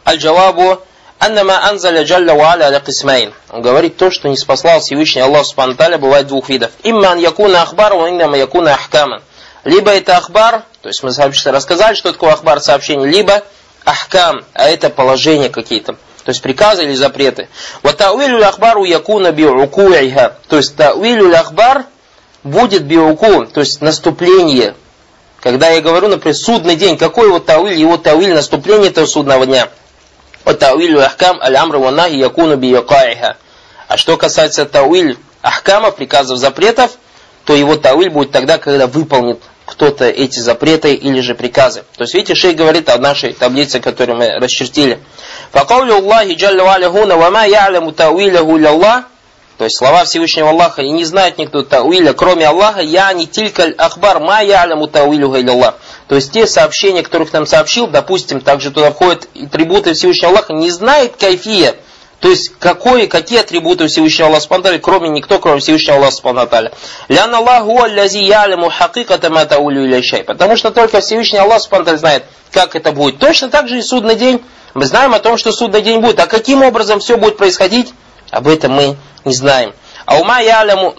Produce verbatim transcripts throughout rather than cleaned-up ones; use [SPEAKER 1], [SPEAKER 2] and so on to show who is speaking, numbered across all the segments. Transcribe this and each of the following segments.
[SPEAKER 1] Аль-Джавабу аннама анзаля джалля ва аля аля кисмайн. Он говорит, то, что не спаслал Всевышний Аллах субхану та'аля, бывает двух видов. Имма ан якуна ахбар, ва иннама якуна ахкаман. Либо это ахбар, то есть мы рассказали, что такое ахбар, сообщение, либо ахкам, а это положения какие-то, то есть приказы или запреты. Ва та'вилю ахбару якуна би'уку'iха. То есть та'вилю ахбар будет би'уку, то есть наступление. Когда я говорю, например, судный день, какой его та'виль, его та'виль, наступление этого судного дня. Ва та'вилю ахкам аль-амру ва нахи якуну би'ука'iха. А что касается та'виль ахкама, приказов, запретов, то его та'виль будет тогда, когда выполнит кто-то эти запреты или же приказы. То есть, видите, шейх говорит о нашей таблице, которую мы расчертили. فَقَوْلُ اللَّهِ جَلَّ وَعَلَى هُنَا وَمَا يَعْلَمُ تَأْوِيلَهُ إِلَّا اللَّهِ. То есть, слова Всевышнего Аллаха, и не знает никто та'виля, кроме Аллаха, «Яни тилькаль ахбар ма я'ляму та'вилюха илля Аллах». То есть, те сообщения, которых нам сообщил, допустим, также туда входят атрибуты Всевышнего Аллаха, не знает кайфия. То есть, какой, какие атрибуты Всевышнего Аллаха субхану ва тааля, кроме никто, кроме Всевышнего Аллаха субхану ва тааля. «Лян Аллаху аллази я'ляму хакиката ма та'улю иля шай». Потому что только Всевышний Аллах субхану ва тааля знает, как это будет. Точно так же и судный день. Мы знаем о том, что судный день будет. А каким образом все будет происходить, об этом мы не знаем. «Ау ма я'ляму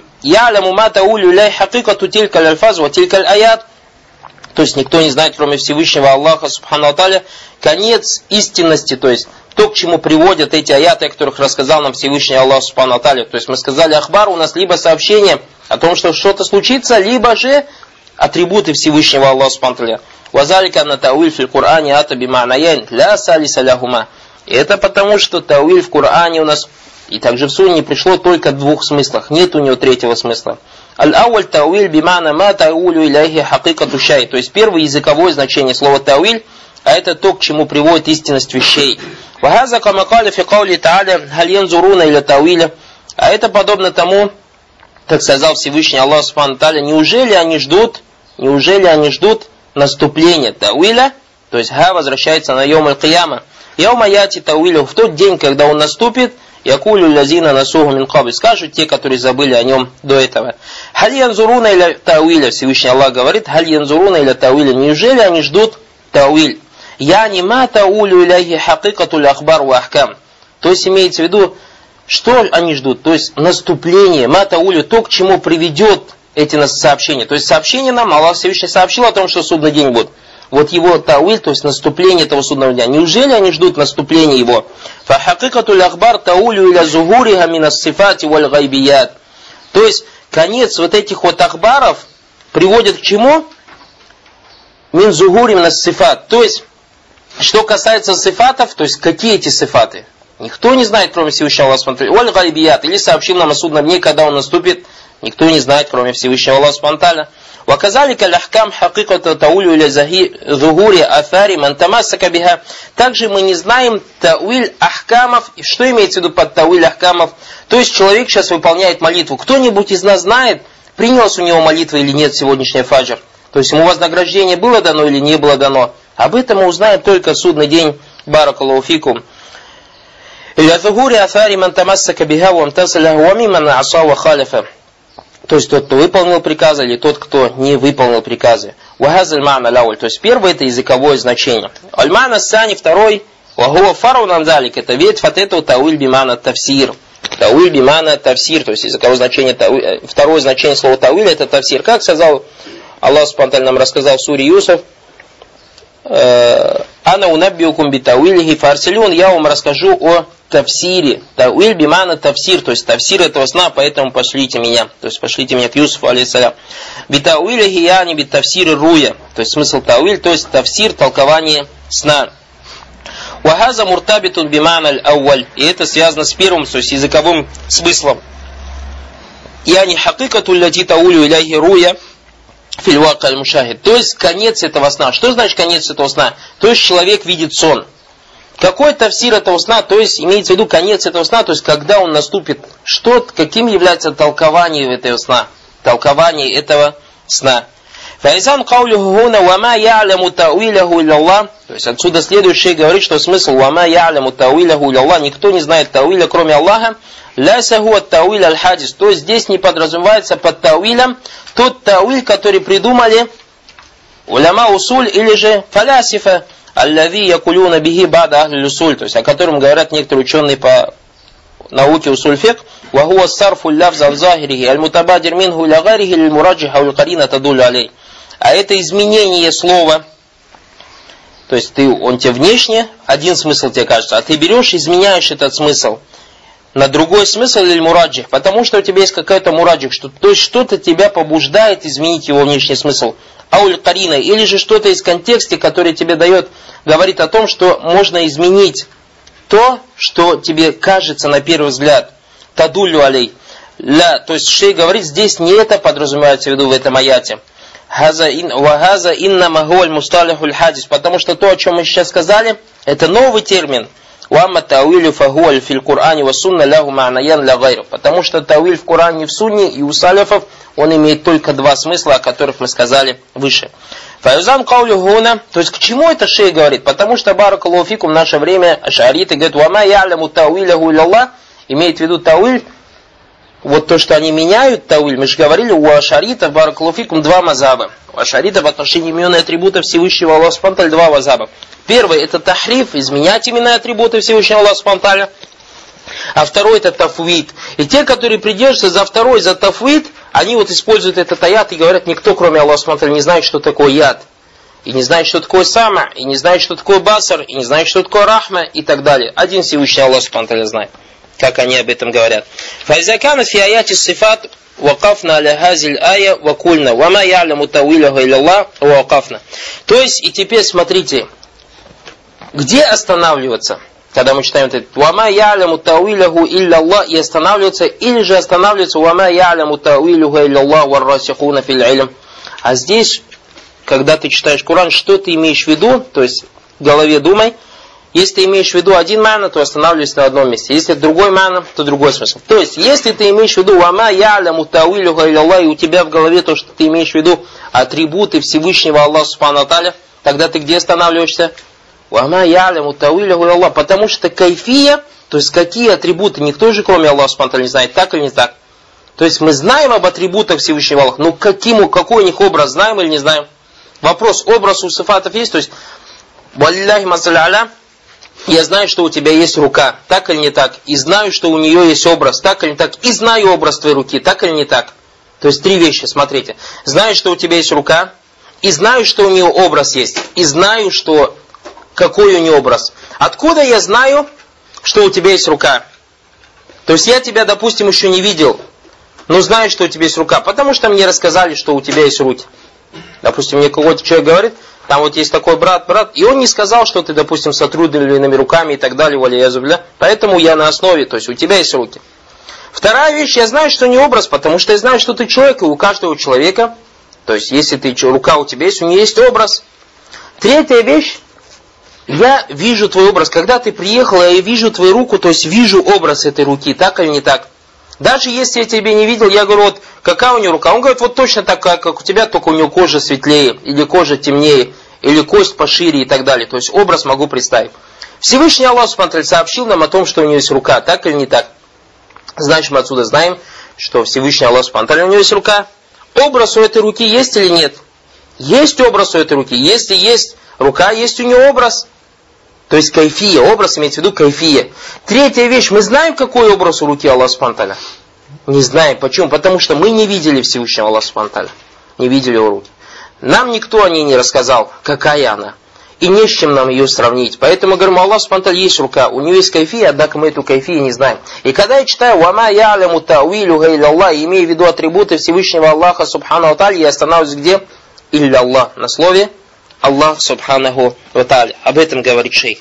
[SPEAKER 1] ма та'улю иля хакикату тилькаль альфаз ва тилькаль аят». То есть, никто не знает, кроме Всевышнего Аллаха субхану ва тааля, конец истинности, то есть, то, к чему приводят эти аяты, о которых рассказал нам Всевышний Аллах субхану ва тааля. То есть мы сказали, ахбар у нас либо сообщение о том, что что-то случится, либо же атрибуты Всевышнего Аллаха субхану ва тааля. Вазалика на тауиль фил Кур'ане ата бима'наян ля салиса ляхума. И это потому, что тауиль в Коране у нас и также в Сунне пришло только в двух смыслах. Нет у него третьего смысла. Аль-ауаль тауиль бимана ма таулю иляхи хакикату шай. То есть первое языковое значение слова тауиль, а это то, к чему приводит истинность вещей. Вахаза камакали фи каули тааля халь янзуруна иля тауиля. А это подобно тому, как сказал Всевышний Аллах субхану ва тааля, неужели они ждут, неужели они ждут наступления тауиля, то есть ха возвращается на йом аль-кияма. Йома яти тауилю, в тот день, когда он наступит, якулю лязина насуху мин кабли, скажут те, которые забыли о нем до этого. Халь янзуруна иля тауиля, Всевышний Аллах говорит, халь янзуруна иля тауиля, неужели они ждут тауиль? Яни ма таулю иляхи хакикатуль ахбар ва ахкам. То есть имеется в виду, что они ждут, то есть наступление, ма таулю, то, к чему приведет эти сообщения. То есть сообщение нам, Аллах Всевышний сообщил о том, что судный день будет. Вот его тауиль, то есть наступление этого судного дня. Неужели они ждут наступления его? Фахакикатуль ахбар таулю иля зугуриха минас сифати валь гайбият. То есть конец вот этих вот ахбаров приводит к чему? Мин зугури минас сифат. То есть, что касается сифатов, то есть какие эти сифаты? Никто не знает, кроме Всевышнего Аллаха субхану ва тааля. Валь гайбият. Или сообщил нам о судном дне, когда он наступит. Никто не знает, кроме Всевышнего Аллаха субхану ва тааля. وَكَذَلِكَ الْأَحْكَامُ حَقِيقَةَ تَأْوِيلُ إِلَى ظُهُورِ آثَارِ مَنْ تَمَسَّكَ بِهَا. Также мы не знаем та'виль ахкамов. Что имеется в виду под та'виль ахкамов? То есть человек сейчас выполняет молитву. Кто-нибудь из нас знает, принялась у него молитва или нет сегодняшний фаджр? То есть ему вознаграждение было дано или не было дано? Об этом мы узнаем только в судный день. Баракаллаху фикум. إِلَى ظُهُورِ آثَارِ مَنْ تَمَسَّكَ بِهَا وَامْتَثَلَ وَمِمَّنْ عَصَى وَخَالَفَ. То есть тот, кто выполнил приказы, или тот, кто не выполнил приказы. Вахазаль ма'на лауль. То есть первое это языковое значение. Аль-ма'на сани, второй. Вахуа фару нандалик. Это ветвь от этого тауиль бимана тавсир. Тауиль бимана тавсир. То есть языковое значение, тауиль, второе значение слова тауиль это тавсир. Как сказал Аллах субхану ва тааля, нам рассказал в суре Юсуф. Ана унаббиукум би тауилихи фарсилюн. Я вам расскажу о тавсире. Тауиль бимана тавсир, то есть тавсир этого сна, поэтому пошлите меня. То есть пошлите меня к Юсуфу, алейхиссалям. Би тауилихи яни би тавсири руя. То есть смысл тауиль, то есть тавсир, толкование сна. Вахаза муртабитун бимана аль-ауаль. И это связано с первым, то есть языковым смыслом. Яни хакикату ляти таулю иляхи руя. Фильвака аль-мушахид. То есть конец этого сна. Что значит конец этого сна? То есть человек видит сон. Какой тавсир этого сна? То есть имеется в виду конец этого сна, то есть когда он наступит. Что, каким является толкование этого сна? Толкование этого сна. Файзан каулюху хуна вама я'ляму тауиляху илля Аллах. То есть отсюда следующее говорит, что смысл вама я'ляму тауиляху илля Аллах. Никто не знает тауиля, кроме Аллаха. Ляйса хуа тауиль аль-хадис. То есть здесь не подразумевается под тауилем тот тауиль, который придумали уляма усуль или же фалясифа. аллави якулюна бихи бада ахли усуль, то есть о котором говорят некоторые ученые по науке усуль фикх, ва хуа сарфу лафз ан захирихи аль-мутабадир минху иля гарихи лиль-мураджиха уль-карина тадулю алей. А это изменение слова, то есть ты, он тебе внешне, один смысл тебе кажется, а ты берешь, изменяешь этот смысл на другой смысл или мураджих, потому что у тебя есть какой-то мураджих, что, то есть что-то тебя побуждает изменить его внешний смысл. Ауль карина, или же что-то из контекста, который тебе дает, говорит о том, что можно изменить то, что тебе кажется на первый взгляд. Тадулю алей. Ля, то есть шейх говорит, здесь не это подразумевается в виду в этом аяте. Вахаза инна магуаль мусталихуль хадис, потому что то, о чем мы сейчас сказали, это новый термин. Уамма тауилю фагуаль филь Кур'ане ва сунна лягу ма'наян ля гайру. Потому что тауиль в Коране и в Сунне и у саляфов, он имеет только два смысла, о которых мы сказали выше. Фаюзан каулю гуна, то есть к чему это шейх говорит? Потому что баракаллаху фикум в наше время ашариты говорят, вама я'ляму тауиляху илlallah, имеет в виду тауиль, вот то, что они меняют тауиль, мы же говорили, у ашаритов баракаллаху фикум два мазаба. У ашаритов в отношении имен и атрибутов Всевышнего Аллаха субхану ва тааля два мазаба. Первый это тахриф, изменять имена и атрибуты Всевышнего Аллаха субхану ва тааля. А второй это тафвид. И те, которые придерживаются за второй, за тафвид, они вот используют этот аят и говорят, никто кроме Аллаха субхану ва тааля не знает, что такое яд. И не знает, что такое сама, и не знает, что такое басар, и не знает, что такое рахма, и так далее. Один Всевышний Аллах субхану ва тааля знает, как они об этом говорят. Файзакана фи аяти сифат вакафна аля хазиль ая вакульна вама я'ляму тауиляху илlallah вакафна. То есть, и теперь смотрите, где останавливаться, когда мы читаем это «Вама я'ляму тауиляху илlallah» и останавливаться, или же останавливаться «Вама я'ляму тауиляху илlallah варрасихуна фил илм». А здесь, когда ты читаешь Коран, что ты имеешь в виду, то есть в голове думай. Если ты имеешь в виду один мана, то останавливайся на одном месте. Если другой мана, то другой смысл. То есть, если ты имеешь в виду «Вама я'ляму тауиляху илlallah», и у тебя в голове то, что ты имеешь в виду атрибуты Всевышнего Аллаха субхану ва тааля, тогда ты где останавливаешься? Вама я'ляму тауиляху илlallah, потому что кайфия, то есть какие атрибуты, никто же кроме Аллаха субхану ва тааля не знает, так или не так. То есть мы знаем об атрибутах Всевышнего Аллаха, но каким, какой у них образ, знаем или не знаем? Вопрос, образ у сифатов есть, то есть валлахи масалля аля, я знаю, что у тебя есть рука, так или не так, и знаю, что у нее есть образ, так или не так, и знаю образ твоей руки, так или не так. То есть три вещи, смотрите. Знаю, что у тебя есть рука, и знаю, что у нее образ есть, и знаю, что какой у нее образ. Откуда я знаю, что у тебя есть рука? То есть я тебя, допустим, еще не видел, но знаю, что у тебя есть рука, потому что мне рассказали, что у тебя есть руки. Допустим, мне какой-то человек говорит, там вот есть такой брат, брат, и он не сказал, что ты, допустим, с отрубленными руками и так далее, валиязубля, поэтому я на основе, то есть у тебя есть руки. Вторая вещь, я знаю, что не образ, потому что я знаю, что ты человек, и у каждого человека, то есть если ты, рука у тебя есть, у нее есть образ. Третья вещь, я вижу твой образ. Когда ты приехал, я вижу твою руку, то есть вижу образ этой руки, так или не так. Даже если я тебя не видел, я говорю, вот какая у нее рука? Он говорит, вот точно такая, как у тебя, только у нее кожа светлее, или кожа темнее, или кость пошире и так далее. То есть образ могу представить. Всевышний Аллах субхану ва тааля сообщил нам о том, что у нее есть рука, так или не так. Значит, мы отсюда знаем, что Всевышний Аллах субхану ва тааля у него есть рука. Образ у этой руки есть или нет? Есть образ у этой руки. Если есть рука, есть у нее образ. То есть кайфия, образ имеется в виду кайфия. Третья вещь, мы знаем, какой образ у руки Аллаха субхану ва тааля? Не знаем. Почему? Потому что мы не видели Всевышнего Аллаха субхану ва тааля. Не видели его руки. Нам никто о ней не рассказал, какая она. И не с чем нам ее сравнить. Поэтому говорим, у Аллаха субхану ва тааля есть рука, у нее есть кайфия, однако мы эту кайфию не знаем. И когда я читаю «Вама я'ляму тауилюху илlallah», имея в виду атрибуты Всевышнего Аллаха субхану ва тааля, я останавливаюсь где? Илlallah. На слове Аллах субханаху ва тааля. Об этом говорит шейх.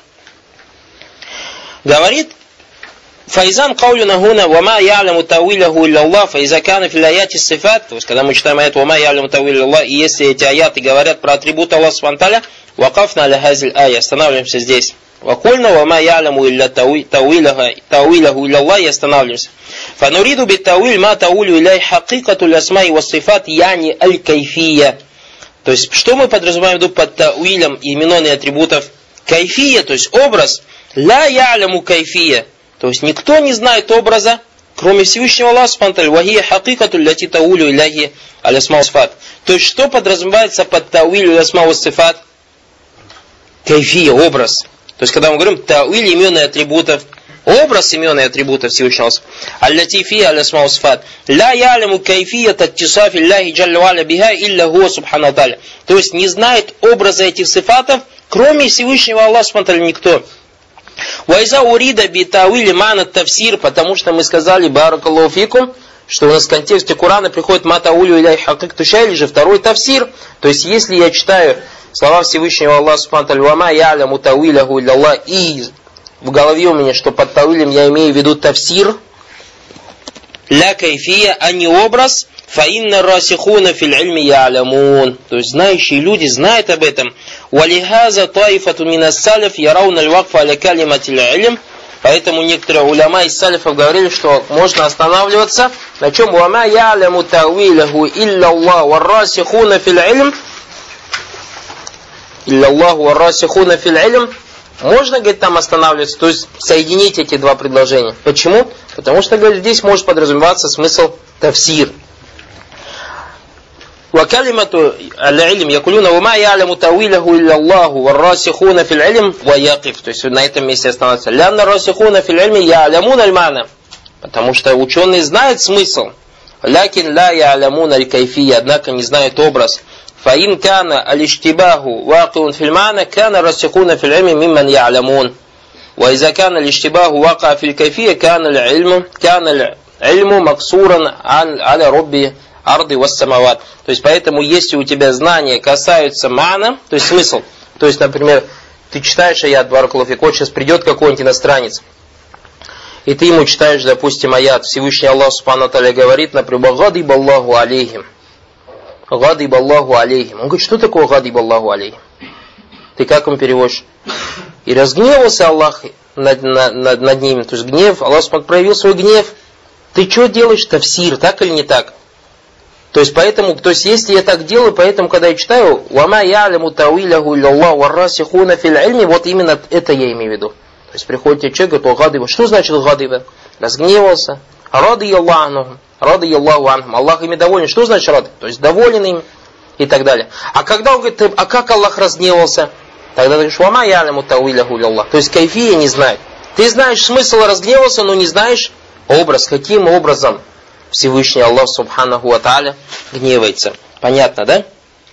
[SPEAKER 1] Говорит, файзан каулюна гуна вама я'ляму тауиляху илlallah, файза кана фил аяти сифат, то есть когда мы читаем аят вама я'ляму тауиляху илlallah, и если эти аяты говорят про атрибуты Аллаха субхану ва тааля, вакафна аля хазиль ая, останавливаемся здесь. Вакульна вама я'ляму илля тауиляху илlallah, и останавливаемся. Фануриду бит тауиль ма таулю иляй хакикату лясмай ва сифат яни аль кайфия. То есть, что мы подразумеваем в виду под тауилем имен и атрибутов? Кайфия, то есть образ. Ла я'ляму кайфия. То есть, никто не знает образа, кроме Всевышнего Аллаха субхану ва тааля. Вахия хакикату ляти таулю иляхи алясма ва сифат. То есть, что подразумевается под тауилю алясма ва сифат? кайфия, образ. То есть, когда мы говорим тауиль имен и атрибутов, образ имен и атрибутов Всевышнего. Аллати фи алясма усфат. Ла яляму кайфия таттисафи Аллахи джалля ва'аля биха илля хуа субхану та'аля. То есть, не знает образа этих сифатов, кроме Всевышнего Аллаха субхану та'аля, никто. Вайза урида би тауили мана тавсир, потому что мы сказали баракаллаху фикум, что у нас в контексте Корана приходит матаулю иляй хакик тушай, или же второй тавсир. То есть, если я читаю слова Всевышнего Аллаха субхану та'аля, вама я'ляму тауиляху илля Аллах, и в голове у меня, что под тауилем я имею в виду тавсир, ля кайфия, а не образ, фа инна расихуна фил ильми я'лямун. То есть, знающие люди знают об этом. Валихаза таифату минас салиф ярауна аль-вакфа аля калиматил илм. Поэтому некоторые уляма из салифов говорили, что можно останавливаться на чем? Вама я'ляму тауиляху илля Аллах варрасихуна фил ильм. Илля Аллах варрасихуна фил ильм. Можно, говорит, там останавливаться, то есть соединить эти два предложения. Почему? Потому что, говорит, здесь может подразумеваться смысл тавсир. وكلمة العلم يقولون وما يعلم تأويله إلا الله والراسخون في العلم ويقف. То есть на этом месте остановиться. لأن الراسخون في العلم يعلمون المعنى. Потому что ученые знают смысл. لكن لا يعلمون الكيفية. Однако не знают образ. فإن كان الاشتباه واقع في المعنى كان الراسخون في العلم ممن يعلمون. وإذا كان الاشتباه واقع في الكيفية كان العلم كان العلم مقصورا على رب арды вассамават. То есть, поэтому, если у тебя знания касаются мана, то есть смысл, то есть, например, ты читаешь аят баракаллаху фик, вот сейчас придет какой-нибудь иностранец, и ты ему читаешь, допустим, аят, Всевышний Аллах субхану та'аля говорит, например, гадиб Аллаху алейхим. Гадиб Аллаху алейхим. Он говорит, что такое гадиб Аллаху алейхим? Ты как ему переводишь? И разгневался Аллах над, над, над ними, то есть гнев, Аллах проявил свой гнев. Ты что делаешь? Тавсир, так или не так? То есть, поэтому, то есть, если я так делаю, поэтому, когда я читаю, «Вама я'ляму тауиляху илля Аллах варрасихуна фил ильми», вот именно это я имею в виду. То есть, приходит человек, говорит, «Гадиба». Что значит гадиба? Разгневался. Рады Аллаху, рады Аллаху анхум. Аллах ими доволен. Что значит рады? То есть, доволен им и так далее. А когда он говорит, а как Аллах разгневался? Тогда ты говоришь, «Вама я'ляму тауиляху илля Аллах». То есть, кайфия не знает. Ты знаешь смысл разгневался, но не знаешь образ. Каким образом Всевышний Аллах субханаху ва та'аля гневается. Понятно, да?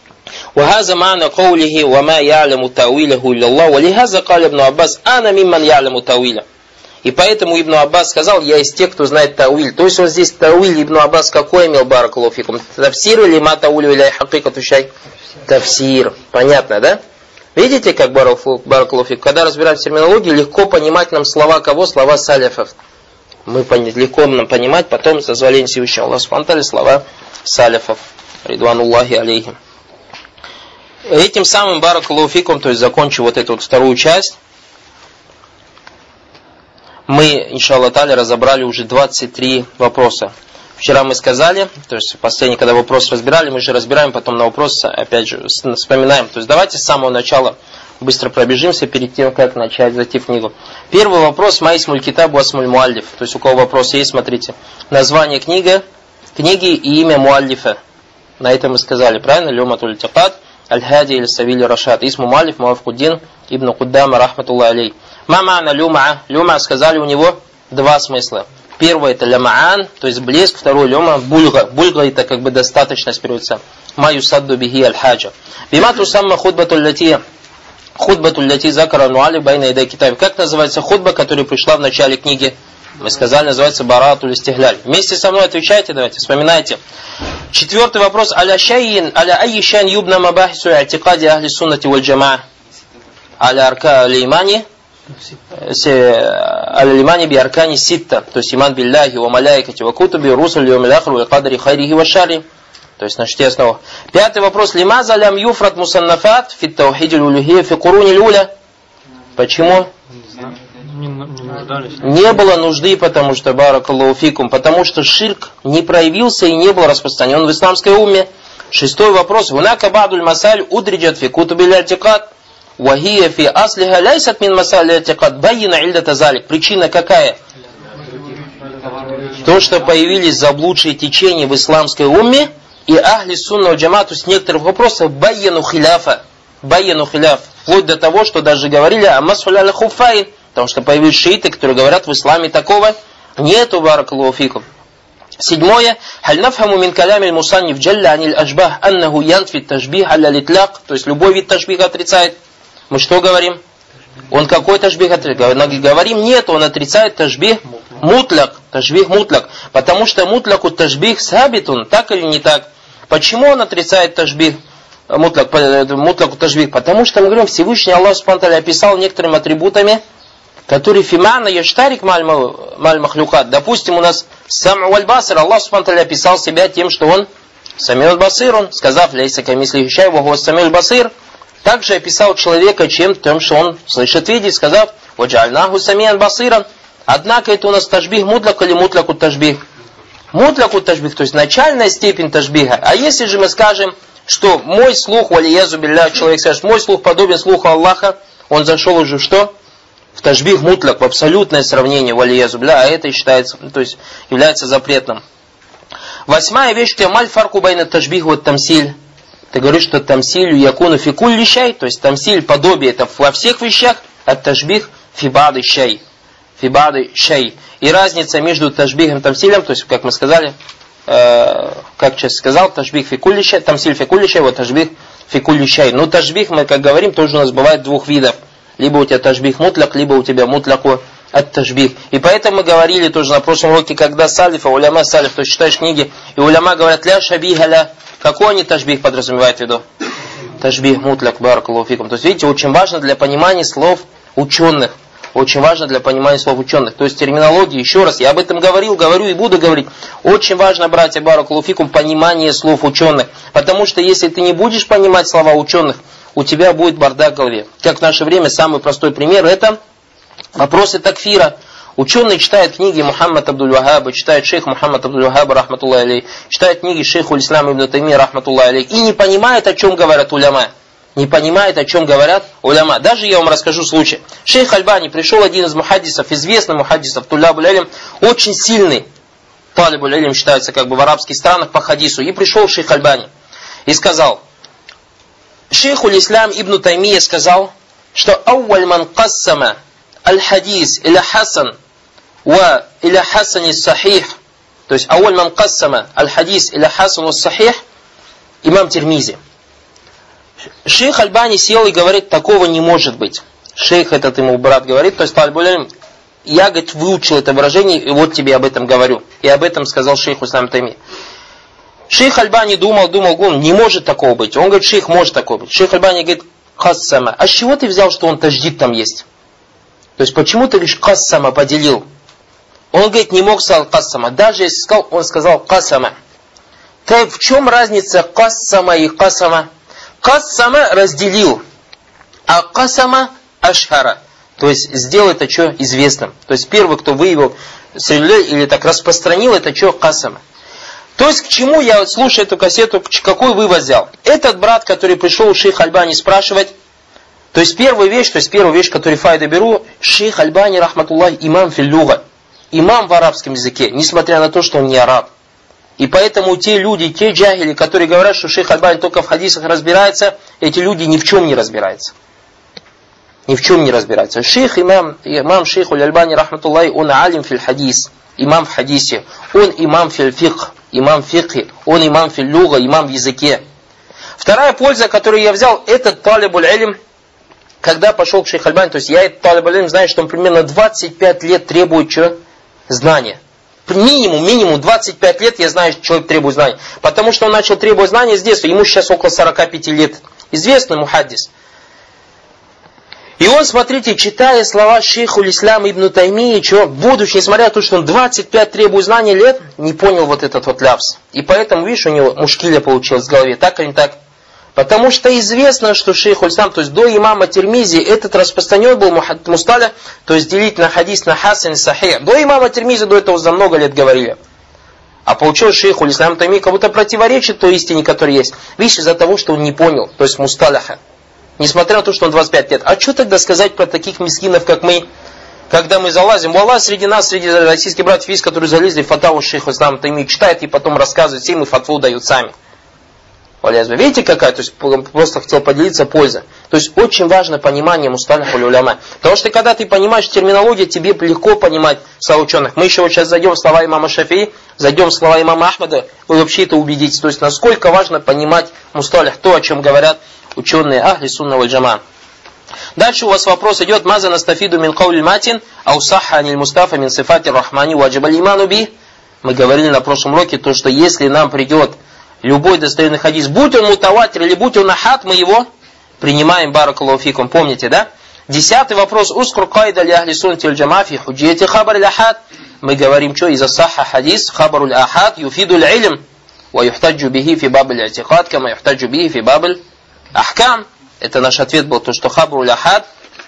[SPEAKER 1] وهذا معنى قوله وما يعلم تأويله إلا الله ولهذا قال ابن عباس أنا ممن يعلم تأويله. И поэтому Ибн Аббас сказал, я из тех, кто знает тауиль. То есть он здесь тауиль Ибн Аббас какой имел, баракаллаху фикум? Тавсир или ма таулю иляй хакикату шай? Тавсир. Понятно, да? Видите, как баракаллаху фикум? Когда разбираем терминологию, легко понимать нам слова кого? Слова салифов. Мы легко нам понимать потом с дозволения Всевышнего Аллаха субхану та'аля слова салифов. Ридвануллахи алейхим. Этим самым баракаллаху фикум, то есть закончив вот эту вот вторую часть, мы, иншаллах та'аля, разобрали уже двадцать три вопроса. Вчера мы сказали, то есть последний, когда вопрос разбирали, мы же разбираем, потом на вопрос опять же вспоминаем. То есть давайте с самого начала быстро пробежимся перед тем, как начать зайти в книгу. Первый вопрос, маисмуль китабу асмуль муаллиф. То есть у кого вопросы есть, смотрите. Название книги, книги и имя муаллифа. На это мы сказали, правильно? Люматуль тикад, аль-хади или савили рашад. Исму муаллиф Муафкуддин ибн Куддама рахматуллах алей. Мамана люма. Люма, сказали, у него два смысла. Первый это лямаан, то есть блеск. Второй люма бульга. Бульга это как бы достаточность переводится. Ма юсадду бихи аль-хаджа. Биматру самма худбатуль лати. Худбатуль лати закара нуали байна идай китаб. Как называется худба, которая пришла в начале книги? Мы сказали, называется баратуль истигляль. Вместе со мной отвечайте, давайте, вспоминайте. Четвертый вопрос. Аля шайин, аля айишан юбна мабахису атикади ахли суннати валь джамаа. Аля арка аль-имани. Аль-имани би аркани ситта. То есть иман билляхи ва маляикати ва кутуби русуль ва миляхру ва кадри хайрихи ва шари. То есть на шести основах. Пятый вопрос. Лимаза лям юфрат мусаннафат фит таухидиль улюхия фи куруни люля. Почему?
[SPEAKER 2] Не, не,
[SPEAKER 1] не было нужды, потому что баракаллаху фикум, потому что ширк не проявился и не был распространен в исламской умме. Шестой вопрос. Гунака бадуль масаль удриджат фи кутубиль альтикад. Вахия фи аслиха ляйсат мин масаль альтикад. Байина ильдата залик. Причина какая? То, что появились заблудшие течения в исламской умме, и ахли сунна джамату с некоторых вопросов байяну хиляфа. Байяну хиляф. Вплоть до того, что даже говорили о масхуля хуфайн. Потому что появились шииты, которые говорят, в исламе такого нету, баракаллаху фикум. Седьмое. Халь нафхаму мин калями мусанниф джалля аниль ажбах аннаху янфи ташбих алля литляк. То есть любой вид ташбиха отрицает. Мы что говорим? Он какой ташбих отрицает? Говорим, нет, он отрицает ташбих мутляк. Ташбих мутляк. Потому что мутляку ташбих сабитун. Так или не так? Почему он отрицает ташбих мутляк, мутляку ташбих? Потому что мы говорим, Всевышний Аллах субхану ва тааля описал некоторыми атрибутами, который фимана яштарик маль махлюкат. Допустим, у нас сам валь-басир, Аллах субхану ва тааля описал себя тем, что он самил басир, он, сказав, ляйса камисли хищай, ваху самил басир, также описал человека чем тем, что он слышит, видит, сказав, ваджальнаху самиян басиран. Однако это у нас ташбих мутляк или мутляку ташбих? Мутляку ташбих, то есть начальная степень ташбиха. А если же мы скажем, что мой слух, валиязу билля, человек скажет, мой слух подобен слуху Аллаха, он зашел уже в что? В ташбих мутляк, в абсолютное сравнение, валиязу билля, а это считается, то есть является запретным. Восьмая вещь, кемаль фарку байна ташбих вот тамсиль. Ты говоришь, что тамсилю якуну фикуль лищай, то есть тамсиль подобие это во всех вещах, а ташбих фибады щай. Фибады щай. И разница между ташбихом и тамсилем, то есть, как мы сказали, э, как сейчас сказал, ташбих фикуль лищай, тамсиль фикуль лищай, вот ташбих фикуль лищай. Но ташбих, мы как говорим, тоже у нас бывает двух видов. Либо у тебя ташбих мутляк, либо у тебя мутляку от ташбих. И поэтому мы говорили тоже на прошлом уроке, когда салифа, уляма салиф, то есть читаешь книги, и уляма говорят, ля шабиха ля. Какой они ташбих подразумевают в виду? Ташбих мутляк, баракаллаху фикум. То есть, видите, очень важно для понимания слов ученых. Очень важно для понимания слов ученых. То есть терминология, еще раз, я об этом говорил, говорю и буду говорить. Очень важно, братья, баракаллаху фикум, понимание слов ученых. Потому что если ты не будешь понимать слова ученых, у тебя будет бардак в голове. Как в наше время, самый простой пример, это вопросы такфира. Ученые читают книги Мухаммад Абдуль-Вахаба, читают шейх Мухаммад Абдуль-Вахаба, рахматуллахи алейх, читают книги шейху Ислама ибн Таймия, рахматуллахи алейх, и не понимают, о чем говорят уляма. Не понимает, о чем говорят уляма. Даже я вам расскажу случай. Шейх Альбани, пришел один из мухаддисов, известный мухаддисов, Тулябуль Илм, очень сильный, Талибуль Илм считается как бы в арабских странах по хадису, и пришел шейх Альбани и сказал, шейху Ислам ибн Таймия сказал, что ауаль ман кассама аль-хадис иля хасан ва иля хасани сахих, то есть ауаль ман кассама аль-хадис иля хасан ва сахих, имам Тирмизи. Шейх Альбани сел и говорит, такого не может быть. Шейх этот ему брат говорит, то есть Талибуль, я, говорит, выучил это выражение, и вот тебе об этом говорю. И об этом сказал шейх Ислам Тайми. Шейх Альбани думал, думал, думал, не может такого быть. Он говорит, шейх, может такого быть. Шейх Альбани говорит, кассама. А с чего ты взял, что он таждид там есть? То есть почему ты говоришь, кассама поделил? Он говорит, не мог сказать кассама. Даже если сказал, он сказал кассама. Так в чем разница кассама и кассама? Кассама разделил, а кассама ашхара. То есть сделал это что известным. То есть первый, кто выявил среди или так распространил, это что кассама. То есть к чему я вот слушаю эту кассету, какой вывод взял? Этот брат, который пришел у шейха Альбани спрашивать, то есть первая вещь, то есть первая вещь, которую файда беру, шейх Альбани, рахматуллахи, имам фил-люга, имам в арабском языке, несмотря на то, что он не араб. И поэтому те люди, те джахили, которые говорят, что шейх Альбани только в хадисах разбирается, эти люди ни в чем не разбираются. Ни в чем не разбираются. Шейх, имам, имам шейх Альбани, рахматуллахи, он алим фил хадис, имам в хадисе, он имам фил фикх, имам в фикхе, он имам фил люга, имам в языке. Вторая польза, которую я взял, этот талибуль илм, когда пошел к шейх Альбани, то есть я этот талибуль илм знаю, что он примерно двадцать пять лет требует что? Знания. Минимум, минимум двадцать пять лет я знаю, что человек требует знаний. Потому что он начал требовать знаний с детства. Ему сейчас около сорока пяти лет. Известный мухаддис. И он, смотрите, читая слова шейху Ислама ибн Таймии, что, будучи, несмотря на то, что он двадцать пять требует знаний лет, не понял вот этот вот ляпс. И поэтому, видишь, у него мушкиля получилась в голове. Так или не так? Потому что известно, что шейх Ислам, то есть до имама Тирмизи, этот распространен был мусталя, то есть делить на хадис на хасан и сахих. До имама Тирмизи до этого за много лет говорили. А получилось шейх Ислам Тайми как будто противоречит той истине, которая есть. Видишь, из-за того, что он не понял, то есть мусталяха. Несмотря на то, что он двадцать пять лет. А что тогда сказать про таких мискинов, как мы, когда мы залазим? Wallah, среди нас, среди российских братьев есть, которые залезли в фатаву шейха Ислама Тайми, читают и потом рассказывают, всем и фатву дают сами. Видите, какая? То есть просто хотел поделиться пользой. То есть очень важно понимание мусталих уляма. Потому что когда ты понимаешь терминологию, тебе легко понимать слова ученых. Мы еще вот сейчас зайдем в слова имама Шафии, зайдем в слова имама Ахмада, вы вообще это убедитесь. То есть насколько важно понимать мусталих, то, о чем говорят ученые ахли сунна валь джама. Дальше у вас вопрос идет: маза настафиду мин каули матин, аусаха аниль мустафа мин сифати рахмани ваджибаль иману би. Мы говорили на прошлом уроке, то, что если нам придет любой достоверный хадис, будь он мутаватир или будь он ахад, мы его принимаем, баракаллаху фикум. Помните, да? Десятый вопрос. Ускур кайда ли ахли суннати валь джамаа фи худжияти хабар аль ахад. Мы говорим, что из-за сахха хадис хабар аль ахад юфиду аль илм ва юхтаджу бихи фи баб аль атикад кама юхтаджу бихи фи баб аль ахкам. Это наш ответ был, то, что хабар аль ахад,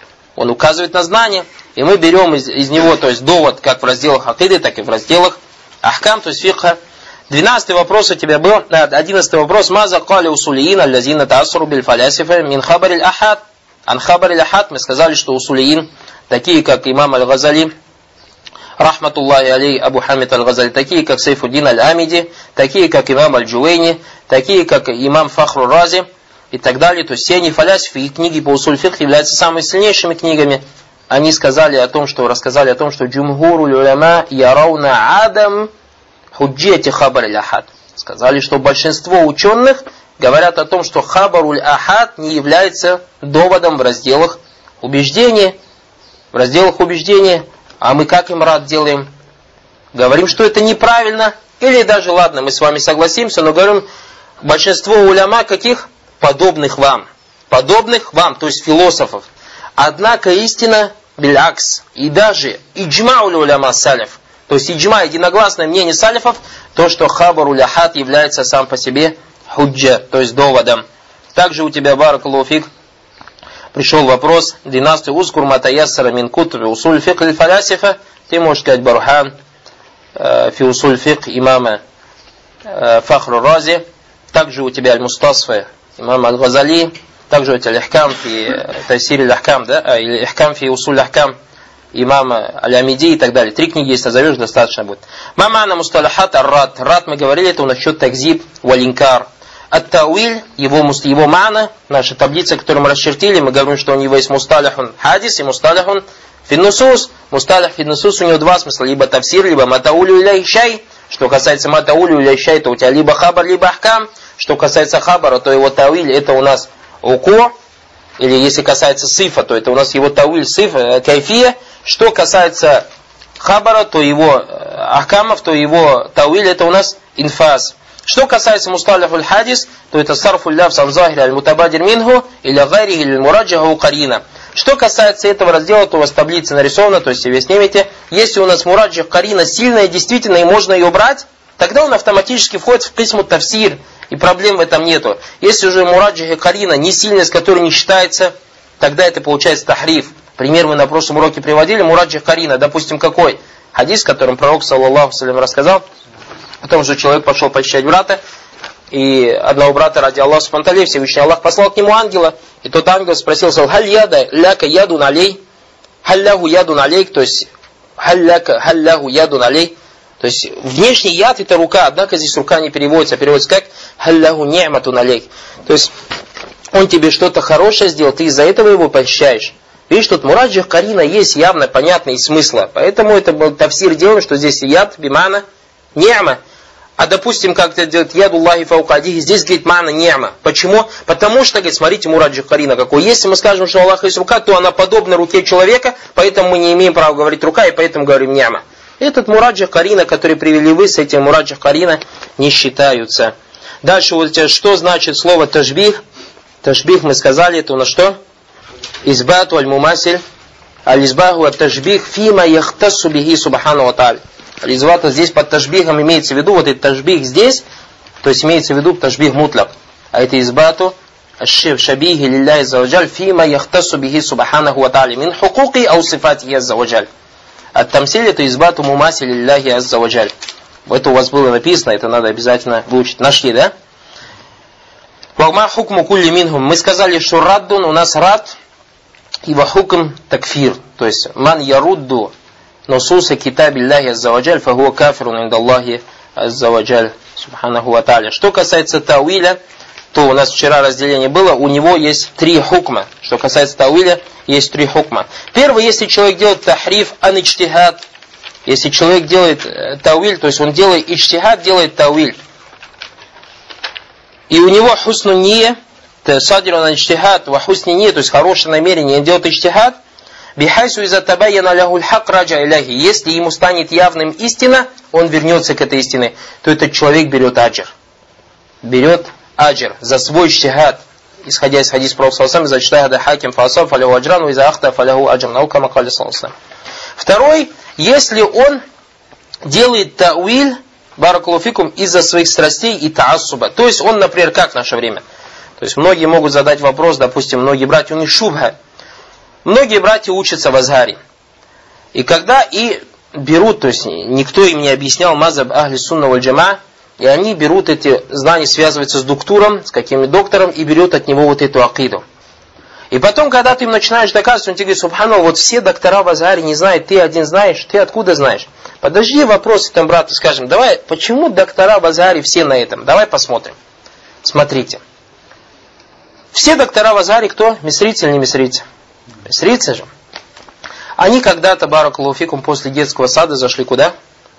[SPEAKER 1] он указывает на знание. И мы берем из, из него, то есть довод, как в разделах акиды, так и в разделах ахкам, то есть фикха. Двенадцатый вопрос у тебя был, одиннадцатый вопрос. Маза кали усулиин аллазина таасру биль фалясифа мин хабар аль ахад. Ан хабар аль ахад, мы сказали, что усулиин, такие как имам аль-Газали, рахматуллахи алей, Абу Хамид аль-Газали, такие как Сайфуддин аль-Амиди, такие как имам аль-Джувейни, такие как имам Фахру Рази и так далее. То есть все они фалясифы, и книги по усуль фикх являются самыми сильнейшими книгами. Они сказали о том, что рассказали о том, что джумхуру уляма ярауна адам худжияти хабар аль-ахад. Сказали, что большинство ученых говорят о том, что хабар аль-ахад не является доводом в разделах убеждения. В разделах убеждения. А мы как им рад делаем? Говорим, что это неправильно. Или даже, ладно, мы с вами согласимся, но говорим, большинство уляма каких? Подобных вам. Подобных вам, то есть философов. Однако истина билякс. И даже иджма уляма салиф. То есть иджма, единогласное мнение салифов, то, что хабар аль-ахад является сам по себе худжа, то есть доводом. Также у тебя, баракаллаху фик, пришел вопрос, двенадцатый узкур матаяссара мин кутуби усуль фикх аль фалясифа. Ты можешь сказать бархан э, фи усуль фикх имама э, Фахру Рази. Также у тебя аль-Мустасфа имама аль-Газали. Также у тебя лихкам фи тайсир аль-ахкам, да, или лихкам фи усуль ахкам имама аль-Амиди и так далее. Три книги, если назовешь, достаточно будет. Мамана мусталахат ар-рад. Рад, мы говорили, это у нас счет такзиб валинкар. Ат-тауиль, его, его мана, наша таблица, которую мы расчертили, мы говорим, что у него есть мусталахун хадис и мусталахун финнусус. Мусталах финнусус у него два смысла, либо тавсир, либо матаулю иляй шай. Что касается матаулю иляй шай, то у тебя либо хабар, либо ахкам. Что касается хабара, то его тауиль, это у нас уко. Или если касается сифа, то это у нас его тауиль сифа, кайфия. Что касается хабара, то его ахкамов, то его тауиль, это у нас инфаз. Что касается мусталих аль-хадис, то это сарфу ляфс ан захири аль-мутабадир минху или гайрихи или мураджаху карина. Что касается этого раздела, то у вас таблица нарисована, то есть вы снимете. Если у нас мураджах карина сильная, действительно, и можно ее брать, тогда он автоматически входит в кисму тавсир, и проблем в этом нету. Если уже мураджах карина не сильная, с которой не считается, тогда это получается тахриф. Пример мы на прошлом уроке приводили, мураджах карина, допустим, какой? Хадис, в котором пророк, саллаллаху алейхи ва саллям, рассказал о том, что человек пошел почищать брата, и одного брата ради Аллаха субхану ва тааля, Всевышний Аллах послал к нему ангела, и тот ангел спросил, халь яда ляка яду налей, халь лягу яду налей, то есть халь ляка, халь лягу яду налей, то есть внешний яд это рука, однако здесь рука не переводится, а переводится как халь лягу ни'мату налей, то есть он тебе что-то хорошее сделал, ты из-за этого его почищаешь. Видишь, тут мураджах карина есть явно понятный смысла. Поэтому это был тавсир делаем, что здесь яд, бимана, ни'ма. А допустим, как это делает ядуллахи фаукадихи, здесь говорит мана ни'ма. Почему? Потому что, говорит, смотрите, мураджах карина какой. Если мы скажем, что у Аллаха есть рука, то она подобна руке человека, поэтому мы не имеем права говорить рука, и поэтому говорим ни'ма. Этот мураджах карина, который привели вы, с этим мураджах карина не считаются. Дальше вот что значит слово ташбих. Ташбих мы сказали, это у нас что? Избату аль-мумасиль, аль-избаху ат-ташбих фима яхтассу бихи субхану ва тааля. Аль-избату здесь под ташбихом имеется в виду, вот этот ташбих здесь, то есть имеется в виду ташбих мутлак. А это избату аш-шабихи лилляхи азза ва джаль фима яхтассу бихи субханаху ва тааля мин хукуки ау сифатихи азза ва джаль. Ат-тамсиль это избату мумасиль лилляхи азза ва джаль. Это у вас было написано, это надо обязательно выучить. Нашли, да? Вагма хукму кулли минхум. Мы сказали, что раддун у нас рад, и вахукм такфир. То есть, ман ярудду нусуса китабиллахи азза ва джаль, фахуа кафирун индаллахи азза ва джаль, субханаху ва тааля. Что касается тауиля, то у нас вчера разделение было, у него есть три хукма. Что касается тауиля, есть три хукма. Первый, если человек делает тахриф ан ичтихад, если человек делает э, тауиль, то есть он делает ичтихад, делает тауиль, и у него хусну ние, садир ан ичтихад, ва хусни ние, то есть хорошее намерение, он делает ичтихад, бихайсу иза табайяна лахуль хак раджа иляхи, если ему станет явным истина, он вернется к этой истине, то этот человек берет аджр. Берет аджр за свой ичтихад, исходя из хадиса пророка саллаллаху алейхи ва саллям, за ичтихада хаким фаасаб фаляху аджран, ва иза ахта фаляху аджран, ау кама каля саллаллаху алейхи ва саллям. Второй, если он делает тауиль, баракаллаху фикум, из-за своих страстей и таассуба. То есть он, например, как в наше время. То есть многие могут задать вопрос, допустим, многие братья, у них шубха. Многие братья учатся в Азгаре. И когда и берут, то есть никто им не объяснял мазаб ахли сунна валь джама, и они берут эти знания, связываются с доктором, с каким-нибудь доктором, и берут от него вот эту акиду. И потом, когда ты им начинаешь доказывать, он тебе говорит, субханаллах, вот все доктора в Азгаре не знают, ты один знаешь, ты откуда знаешь? Подожди вопрос этому брату, скажем, давай, почему доктора в Азгаре все на этом? Давай посмотрим. Смотрите. Все доктора в Азгаре кто? Мисрицы или не мисрицы? Мисрицы же. Они когда-то, баракаллаху фикум, после детского сада зашли куда?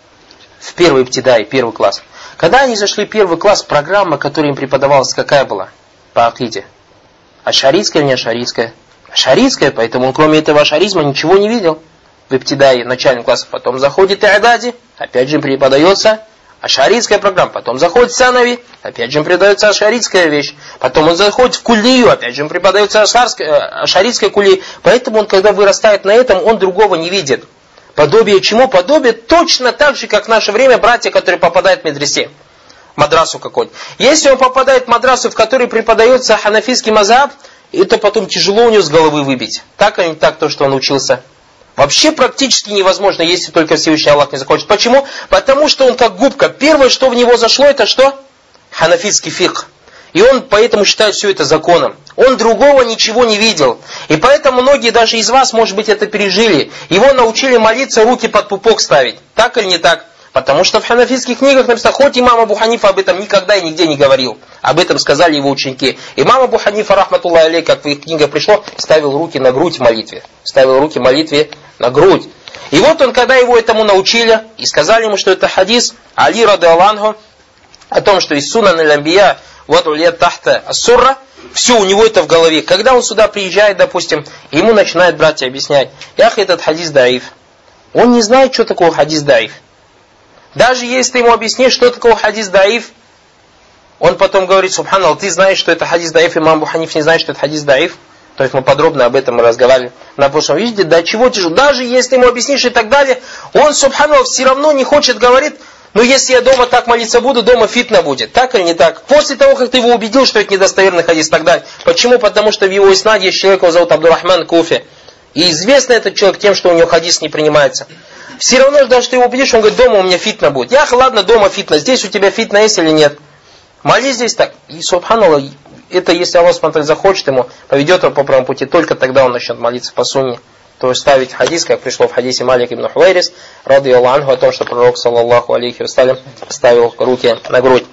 [SPEAKER 1] В первый ибтидай, первый класс. Когда они зашли в первый класс, программа, которая им преподавалась, какая была? По акиде. Ашаритская или не ашаритская? Ашаритская, поэтому он кроме этого ашаризма ничего не видел. В ибтидае, начальном классе, потом заходит и'дади, опять же преподается ашаритская программа, потом заходит санави, опять же преподается ашаритская вещь, потом он заходит в кулию, опять же преподается ашаритская кулия. Поэтому он, когда вырастает на этом, он другого не видит. Подобие чему? Подобие точно так же, как в наше время братья, которые попадают в медресе. Мадрасу какой-то. Если он попадает в мадрасу, в которой преподается ханафийский мазхаб, это потом тяжело у него с головы выбить. Так или не так, то, что он учился. Вообще практически невозможно, если только Всевышний Аллах не захочет. Почему? Потому что он как губка. Первое, что в него зашло, это что? Ханафитский фикх. И он поэтому считает все это законом. Он другого ничего не видел. И поэтому многие даже из вас, может быть, это пережили. Его научили молиться, руки под пупок ставить. Так или не так? Потому что в ханафитских книгах написано, хоть имам Абу Ханифа об этом никогда и нигде не говорил. Об этом сказали его ученики. Имам Абу Ханифа, рахматуллахи алейх, как в их книгах пришло, ставил руки на грудь в молитве. Ставил руки в молитве на грудь. И вот он, когда его этому научили, и сказали ему, что это хадис Али радиаллаху анху, о том, что из сунан аль-амбия, вот улет тахта ас-сурра, все у него это в голове. Когда он сюда приезжает, допустим, ему начинают братья объяснять, ях, этот хадис даиф. Он не знает, что такое хадис даиф. Даже если ты ему объяснишь, что такое хадис даиф, он потом говорит, субханаллах, ты знаешь, что это хадис даиф, имам Абу Ханиф не знает, что это хадис даиф. То есть мы подробно об этом разговаривали на прошлом. Видите, до чего тяжело. Даже если ему объяснишь и так далее, он, субханаллах, все равно не хочет, говорит, ну если я дома так молиться буду, дома фитна будет. Так или не так? После того, как ты его убедил, что это недостоверный хадис и так далее. Почему? Потому что в его иснаде есть человек, его зовут Абдурахман Куфи. И известно этот человек тем, что у него хадис не принимается. Все равно, даже ты его убедишь, он говорит, дома у меня фитна будет. Ях, ладно, дома фитна. Здесь у тебя фитна есть или нет? Молись здесь так. И, субханаллах, это если Аллах субхану захочет ему, поведет его по правому пути, только тогда он начнет молиться по сунне. То есть ставить хадис, как пришло в хадисе Малик ибн Хуайрис, радиаллаху анху, о том, что пророк, саллаллаху алейхи вассалям, ставил руки на грудь.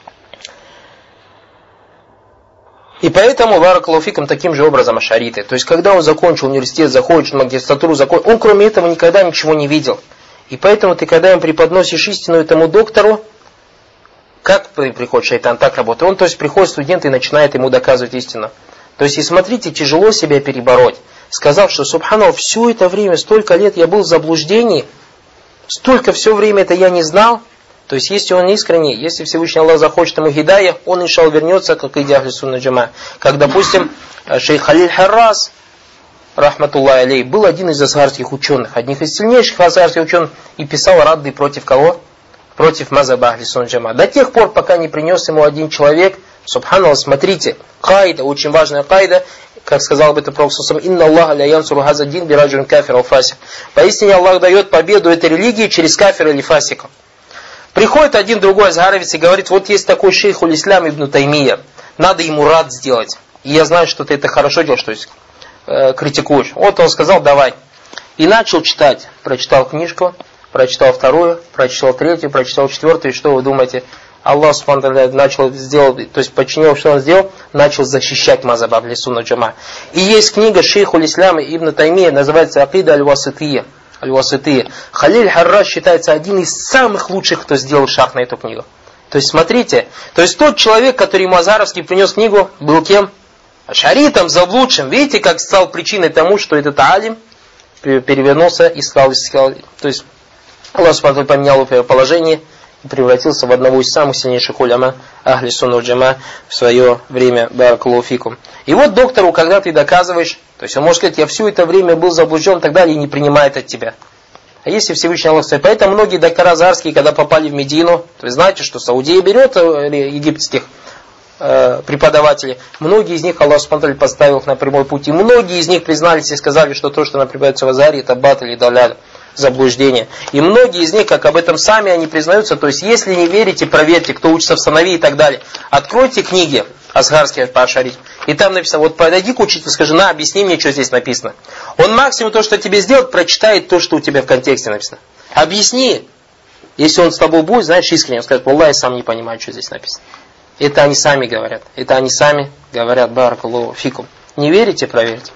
[SPEAKER 1] И поэтому, баракаллаху фикум, таким же образом ашариты. То есть, когда он закончил университет, заходит в магистратуру, закончил, он кроме этого никогда ничего не видел. И поэтому ты, когда им преподносишь истину этому доктору, как приходит шайтан, так работает. Он, то есть, приходит студент и начинает ему доказывать истину. То есть, и смотрите, тяжело себя перебороть. Сказав, что, субханаллах, все это время, столько лет я был в заблуждении, столько все время это я не знал. То есть, если он искренний, если Всевышний Аллах захочет ему хидая, он, иншаллах, вернется, как идея ахли сунна джама. Как, допустим, шейх Халиль Харрас, рахматуллахи алейх, был один из азгарских ученых, одних из сильнейших азгарских ученых, и писал радды против кого? Против мазаба ахли сунна джама. До тех пор, пока не принес ему один человек, субханаллах, смотрите, кайда, очень важная кайда, как сказал об этом пророк, инна Аллаха ля янсуру хаза дин бираджун кафир ал фасик. Поистине Аллах дает победу этой религии через кафира или фасика. Приходит один другой азгаровец и говорит, вот есть такой шейх уль-Ислам ибн Таймия, надо ему рад сделать. И я знаю, что ты это хорошо делаешь, то есть э, критикуешь. Вот он сказал, давай. И начал читать. Прочитал книжку, прочитал вторую, прочитал третью, прочитал четвертую. И что вы думаете? Аллах субхану ва тааля начал сделать, то есть подчинил, что он сделал, начал защищать мазхаб ахли сунна джама. И есть книга шейху ислама Ибн Таймия, называется Акида аль-Васития. Аль-Васития. Халиль Харраш считается один из самых лучших, кто сделал шарх на эту книгу. То есть смотрите, то есть тот человек, который ему Азаровский принес книгу, был кем? Ашаритом, заблудшим. Видите, как стал причиной тому, что этот алим перевернулся и сказал, сказал то есть Аллах субхану ва тааля поменял его положение и превратился в одного из самых сильнейших уляма ахли сунна джама в свое время. Баракаллаху фикум. И вот доктору, когда ты доказываешь, то есть он может сказать, я все это время был заблужден и так далее, и не принимает от тебя. А если Всевышний Аллах стоит, поэтому многие доктора азарские, когда попали в Медину, то вы знаете, что Саудия берет египетских э, преподавателей, многие из них Аллах субхану ва тааля поставил их на прямой путь, и многие из них признались и сказали, что то, что преподается в Азаре, это батл и даляль, заблуждение. И многие из них, как об этом сами они признаются, то есть если не верите, проверьте, кто учится в Санави и так далее. Откройте книги азгарские по ашаризму. И там написано, вот подойди к учителю, скажи, на, объясни мне, что здесь написано. Он максимум то, что тебе сделает, прочитает то, что у тебя в контексте написано. Объясни. Если он с тобой будет, знаешь, искренне, он скажет, Аллах, я сам не понимаю, что здесь написано. Это они сами говорят. Это они сами говорят, баракаллаху фикум. Не верите, проверьте.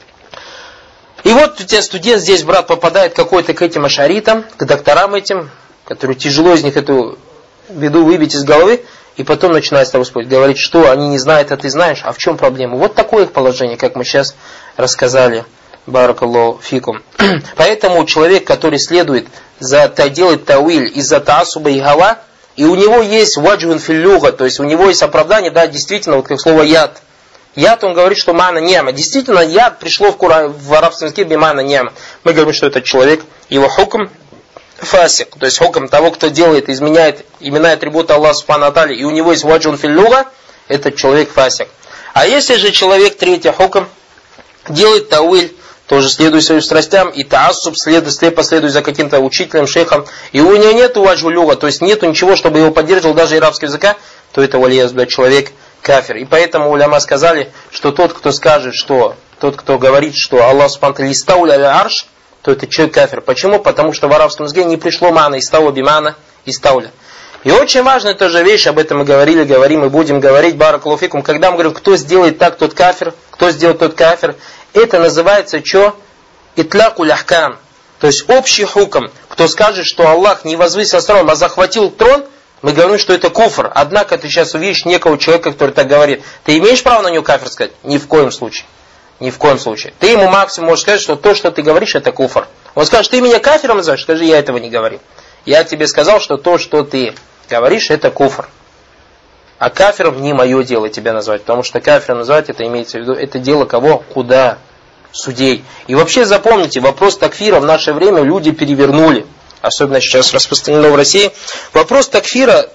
[SPEAKER 1] И вот у тебя студент здесь, брат, попадает какой-то к этим ашаритам, к докторам этим, которые тяжело из них эту беду выбить из головы, и потом начинает с тобой спорить, говорить, что они не знают, а ты знаешь, а в чем проблема? Вот такое их положение, как мы сейчас рассказали. Баракаллаху фикум. Поэтому человек, который следует за делает тауиль из-за таасуба и гава, и у него есть ваджун филлюга, то есть у него есть оправдание, да, действительно, вот как слово яд. Яд, он говорит, что мана нема. Действительно, яд пришло в, кура... в арабском языке бимана нема. Мы говорим, что этот человек, его хукм фасик, то есть хукм того, кто делает, изменяет имена и атрибуты Аллаха субхану ва тааля, и у него есть ваджун филлюга, этот человек фасик. А если же человек, третий хукм, делает тауиль, тоже следует своим страстям, и таассуб, следует, последует за каким-то учителем, шейхом, и у него нету ваджулюга, то есть нету ничего, чтобы его поддерживал даже арабского языка, то это валияз бля человек кафир. И поэтому уляма сказали, что тот, кто скажет, что тот, кто говорит, что Аллах субхану ва тааля истауля аля арш, то это человек кафир. Почему? Потому что в арабском языке не пришло мана, истауля бимана, истауля. И очень важная тоже вещь, об этом мы говорили, говорим и будем говорить, баракаллаху фикум, когда мы говорим, кто сделает так, тот кафир, кто сделает тот кафир, это называется что? Итлякуль ахкам. То есть общий хукм. Кто скажет, что Аллах не возвысился троном, а захватил трон, мы говорим, что это куфр. Однако ты сейчас увидишь некого человека, который так говорит. Ты имеешь право на него кафир сказать? Ни в коем случае. Ни в коем случае. Ты ему максимум можешь сказать, что то, что ты говоришь, это куфр. Он скажет, ты меня кафиром называешь? Скажи, я этого не говорил. Я тебе сказал, что то, что ты говоришь, это куфр. А кафиром не мое дело тебя назвать, потому что кафиром назвать, это имеется в виду, это дело кого? Куда? Судей. И вообще запомните, вопрос такфира в наше время люди перевернули. Особенно сейчас распространено в России. Вопрос такфира,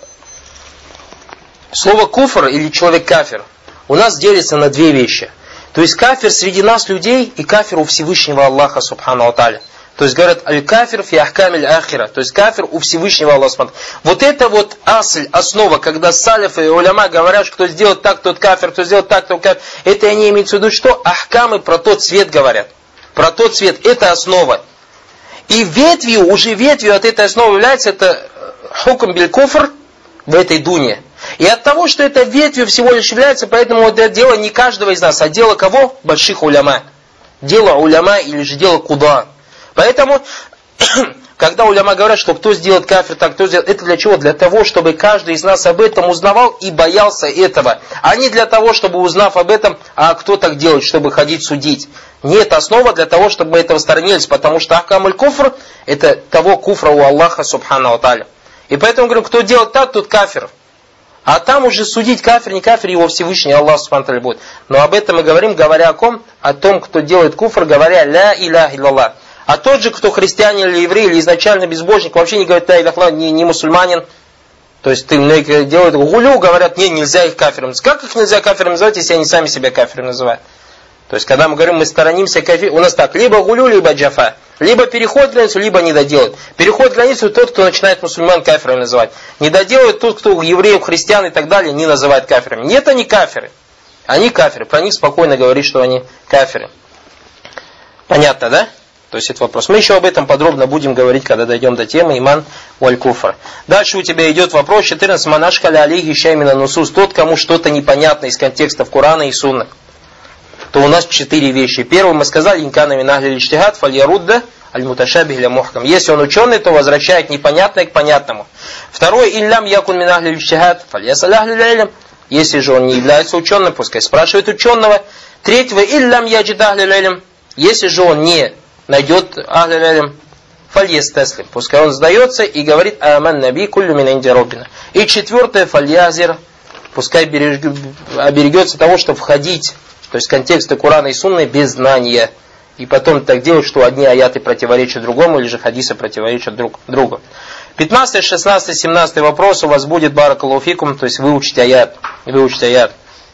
[SPEAKER 1] слово куфр или человек кафир, у нас делится на две вещи. То есть кафир среди нас людей и кафир у Всевышнего Аллаха субхану ва тааля. То есть говорят, аль-кафир фи ахкамиль ахира. То есть кафир у Всевышнего Аллаха. Вот это вот асль, основа, когда салифы и уляма говорят, что кто сделает так, тот кафир, кто сделает так, тот кафир. Это они имеют в виду, что ахкамы про тот цвет говорят. Про тот цвет. Это основа. И ветвью, уже ветвью от этой основы является это хукм биль-куфр в этой дуне. И от того, что это ветвью всего лишь является, поэтому вот это дело не каждого из нас, а дело кого? Больших уляма. Дело уляма или же дело куда? Поэтому, когда уляма говорят, что кто сделает кафир, так кто сделает, это для чего? Для того, чтобы каждый из нас об этом узнавал и боялся этого. А не для того, чтобы узнав об этом, а кто так делает, чтобы ходить судить. Нет, основа для того, чтобы мы этого сторонились, потому что ахкамуль куфр, это того куфра у Аллаха субхану ва тааля. И поэтому говорим, кто делает так, тот кафир. А там уже судить кафир, не кафир, его Всевышний Аллах субхану ва тааля будет. Но об этом мы говорим, говоря о ком? О том, кто делает куфр, говоря ля иляха илляллах. А тот же, кто христианин или еврей, или изначально безбожник, вообще не говорит ля иляха илляллах, не, не мусульманин. То есть ты делают гулю, говорят, не, нельзя их кафиром называть. Как их нельзя кафиром называть, если они сами себя кафиром называют? То есть, когда мы говорим, мы сторонимся кафир, у нас так, либо гулю, либо джафа. Либо переход границу, либо не доделает. Переход границу тот, кто начинает мусульман кафирами называть. Не доделает тот, кто евреев, христиан и так далее, не называет кафирами. Нет, они кафиры. Они кафиры. Про них спокойно говорить, что они кафиры. Понятно, да? То есть это вопрос. Мы еще об этом подробно будем говорить, когда дойдем до темы иман валь-куфр. Дальше у тебя идет вопрос четырнадцать. Манашкаля алейхи шаймина нусус. Тот, кому что-то непонятно из контекстов Корана и Сунны. То у нас четыре вещи. Первый мы сказали, инкана минахли лиштихад фальярудда аль-муташабих ля мухкам. Если он ученый, то возвращает непонятное к понятному. Второй, иллям якун минахли лиштихад фальясаль ахли ля-илм. Если же он не является ученым, пускай спрашивает ученого. Третьего, иллям яджид ахли ля-илм. Если же он не найдет ахли ля-илм, фальястаслим. Пускай он сдается и говорит аман наби куллю мин инди роббина. И четвертое, фальязир. Пускай оберегется того, чтобы входить, то есть контексты Корана и Сунны без знания. И потом так делать, что одни аяты противоречат другому, или же хадисы противоречат друг другу. пятнадцатый, шестнадцатый, семнадцатый вопрос у вас будет баракаллаху фикум, то есть выучить аят. Выучить аят.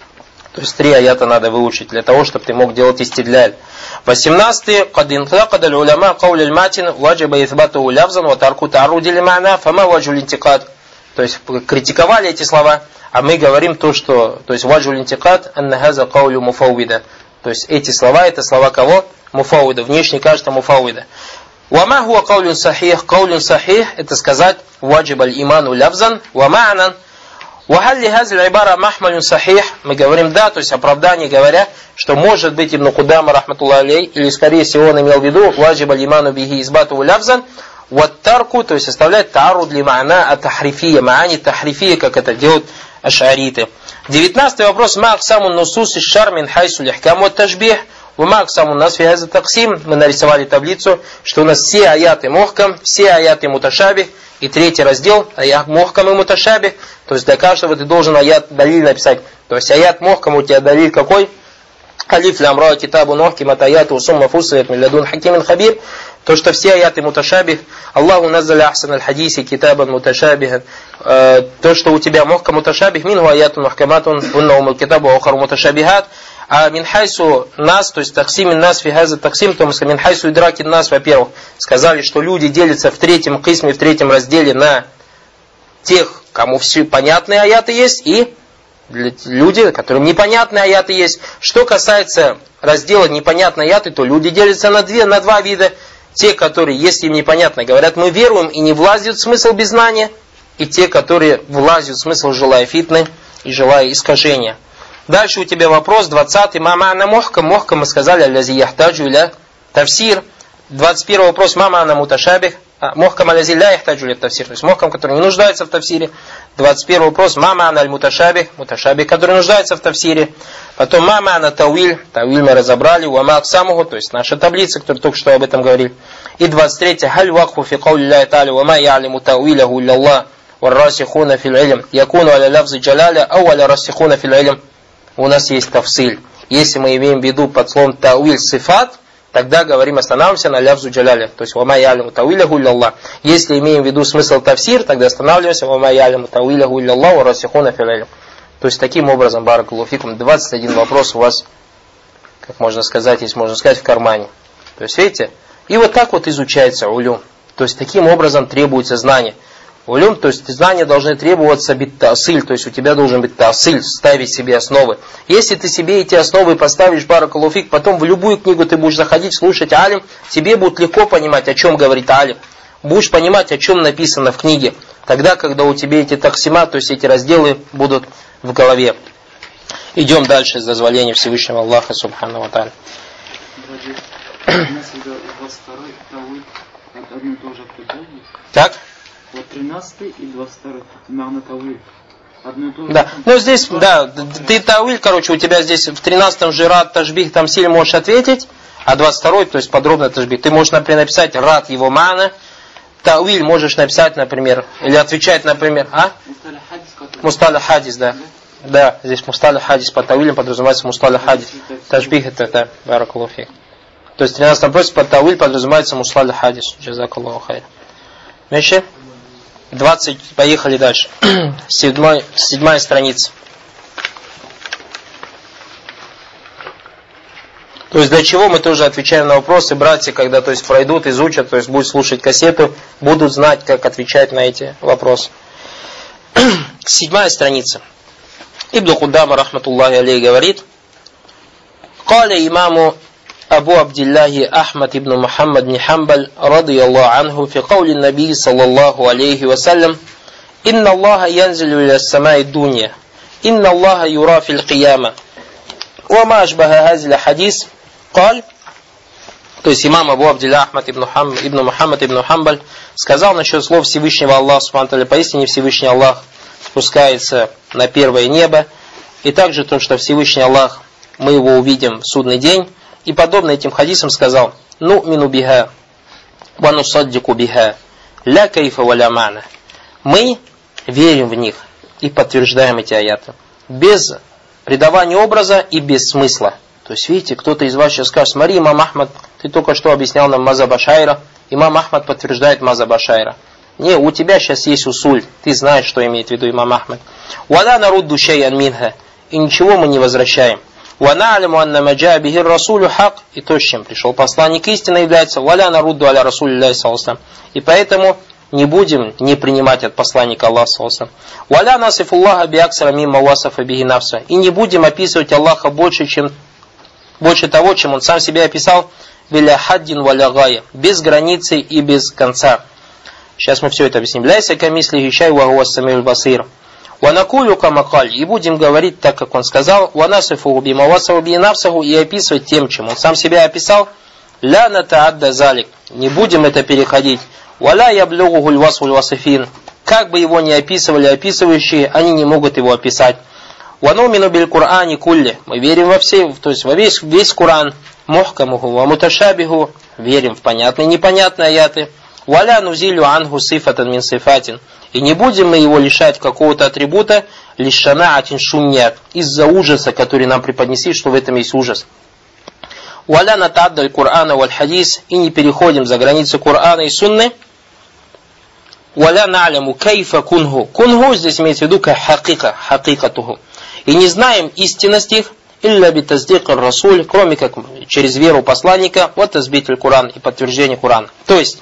[SPEAKER 1] То есть три аята надо выучить для того, чтобы ты мог делать истидляль. восемнадцатый. Кад интакад аль-уляма кауля аль-матин ваджиба ithбату лявзан ва тарку та'руди ли-ма'на фама ваджу линтикад. То есть критиковали эти слова, а мы говорим то, что, то есть ваджу линтикад анна хаза каулю муфауида. То есть эти слова, это слова кого? Муфауида. Внешне кажется муфауида. Вама хуа каулюн сахих. Каулюн сахих это сказать ваджиб аль-иману лявзан ва ма'нан. Вахалли хазл айбара махмалюн сахих. Мы говорим да, то есть оправдание говоря, что может быть Ибн Кудама рахматуллах алей, или скорее всего он имел в виду ваджиб аль-иману бихи избату лявзан ваттарку, то есть оставлять тааруд ли ма'на ат-тахрифия, ма'ани тахрифия, как это делают аш'ариты. девятнадцатый вопрос. Ма аксамун нусус иш-шар мин хайсу лихкам ва ташбих. Ва ма аксамун нас фи хаза таксим. Мы нарисовали таблицу, что у нас все аяты мухкам, все аяты муташабих. И третий раздел, аят мухкам и муташабих. То есть для каждого ты должен аят далиль написать. То есть аят мухкам у тебя далиль какой? Алиф лямра китабу нохки матаяту сумма фусает милладун хакимин хабир. То, что все аяты муташабих, Аллаху наззаля ахсан аль-хадиси китабан муташабихан. То, что у тебя мухкам муташабих, минху аятун мухкаматун, уннаум аль-китабу аухару муташабихат. А минхайсу нас, то есть таксимин нас фихаза таксим, то мы сказали минхайсу идракин нас, во-первых, сказали, что люди делятся в третьем кисме, в третьем разделе на тех, кому все понятные аяты есть, и люди, которым непонятные аяты есть. Что касается раздела непонятные аяты, то люди делятся на, две, на два вида. Те, которые, если им непонятно, говорят, мы веруем и не влазят в смысл без знания. И те, которые влазят в смысл, желая фитны и желая искажения. Дальше у тебя вопрос, двадцатый. Мама ана мохка. Мохка мы сказали, алязи яхтаджу иля тавсир. двадцать первый вопрос. Мама ана муташабих. Мохкам алязи ля яхтаджу иля тавсир. То есть мохкам, который не нуждается в тавсире. двадцать первый вопрос. Мама ана аль муташабих. Муташабих, который нуждается в тавсире. Потом мама ана тауиль. Тауиль мы разобрали. Уама аксамуху. То есть наша таблица, которая только что об этом говорили. И двадцать третий. Халь вакху фи каули ля та'аля. Уама я'алиму тауиляху илля Аллах. Варрасихуна фил илм. Якуну аля лавзи джаляля. Ау аля рассихуна фил илм. У нас есть тавсиль. Если мы имеем в виду под словом тауиль сифат, тогда говорим, останавливаемся на лявзу джаляля. То есть вама ялиму тауиляху илля Аллах. Если имеем в виду смысл тавсир, тогда останавливаемся вама ялиму тауиляху илля Аллах ва расихуна фил илм. То есть таким образом, баракаллаху фикум, двадцать один вопрос у вас, как можно сказать, если можно сказать, в кармане. То есть видите? И вот так вот изучается улюм. То есть таким образом требуется знание. Улюм, то есть знания должны требоваться бит-таасиль, то есть у тебя должен быть таасиль, ставить себе основы. Если ты себе эти основы поставишь, баракаллаху фик, потом в любую книгу ты будешь заходить, слушать алим, тебе будет легко понимать, о чем говорит алим. Будешь понимать, о чем написано в книге. Тогда, когда у тебя эти таксима, то есть эти разделы будут в голове. Идем дальше с дозволения Всевышнего Аллаха, субхану ва тааля. Так?
[SPEAKER 3] Вот тринадцатый и двадцать второй. Мағна тауиль. Одно и то же.
[SPEAKER 1] Да. Ну здесь, да, ты тауиль, короче, у тебя здесь в тринадцатом же рад, ташбих, там сильно можешь ответить, а двадцать второй, то есть подробно ташбих. Ты можешь, например, написать рад его мана, тауиль можешь написать, например, или отвечать, например, а? Мусталя хадис, да. Да, здесь мусталя хадис, под тауилем подразумевается мусталя хадис. Ташбих это, да, баракаллаху фик. То есть в тринадцатом вопросе под тауиль подразумевается мусталя хадис. Джазакаллаху хайр. Меньше? двадцать, поехали дальше. Седьмой, седьмая страница. То есть для чего мы тоже отвечаем на вопросы, братья, когда то есть пройдут, изучат, то есть будут слушать кассету, будут знать, как отвечать на эти вопросы. Седьмая страница. Ибн Кудама, рахматуллахи алейхи, говорит: «Каля имаму Абу Абдилляхи Ахмад ибн Мухаммад бн Хамбаль радийаллаху анху фи каули наби саллаллаху алейхи вассалям: «Инна Аллаха янзилю иля самаи дунья, инна Аллаха юра фил кияма». Ва ма ашбаха хазиля хадис, каль. То есть имам Абу Абдилля Ахмад ибн, Хам, ибн Мухаммад ибн Хамбаль сказал насчет слов Всевышнего Аллаха субхану ва тааля: поистине Всевышний Аллах спускается на первое небо, и также то, что Всевышний Аллах, мы его увидим в судный день, и подобно этим хадисам сказал: ну мину биха ва нусаддику биха ля кайфа ва ля мана. Мы верим в них и подтверждаем эти аяты без придавания образа и без смысла. То есть, видите, кто-то из вас сейчас скажет: смотри, имам Ахмад, ты только что объяснял нам мазхаб Ашайра, имам Ахмад подтверждает мазхаб Ашайра. Не, у тебя сейчас есть усуль, ты знаешь, что имеет в виду имам Ахмад. Вала нарудду шай'ан минха, и ничего мы не возвращаем. Ва на'ламу анна ма джаа бихи расулю хак, и то, с чем пришел посланник истины, является валя нарудду аля расулиллахи саллаллаху алейхи ва саллям. И поэтому не будем не принимать от посланника Аллаха саллаллаху алейхи ва саллям. Валя насифуллаха биаксара мимма васафа бихи нафса, и не будем описывать Аллаха больше, чем больше того, чем он сам себя описал, биля хаддин валя гая, без границы и без конца. Сейчас мы все это объясним. Ляйся камисли хищай ва хуа самиуль басир. Ва накулю камакаль, и будем говорить так, как он сказал, ва насифу бима васаву би нафсаху, и описывать тем, чем он сам себя описал. Ля натаадда залик, не будем это переходить. Валя яблюгухуль васвуль васифин, как бы его ни описывали описывающие, они не могут его описать. Ванумину биль Кур'ани кулли, мы верим во все, то есть во весь, весь Кур'ан, мухкамуху ва муташабиху, верим в понятные и непонятные аяты. Валя нузилю анху сифатан мин сифатин, и не будем мы его лишать какого-то атрибута, лишанаатин шуньят, из-за ужаса, который нам преподнесли, что в этом есть ужас. Валя натаддаль Кур'ана валь хадис, и не переходим за границы Кур'ана и сунны. Валя на'ляму кайфа кунху, кунху здесь имеется в виду как хакика, хакикатуху. И не знаем истинность их, илля битаздик ар-расуль, кроме как через веру посланника, вот тазбит аль-Кур'ан и подтверждение Кур'ана. То есть,